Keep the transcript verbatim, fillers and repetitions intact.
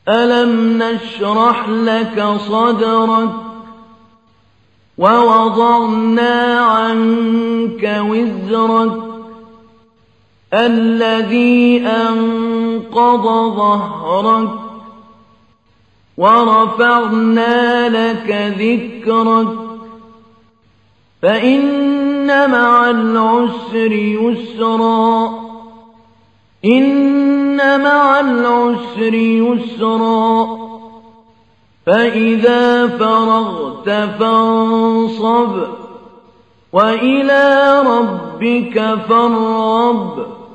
ألم نشرح لك صدرك ووضعنا عنك وزرك الذي أنقض ظهرك ورفعنا لك ذكرك فإن مع العسر يسرا إن مع العسر يسرا فإذا فرغت فانصب وإلى ربك فارغب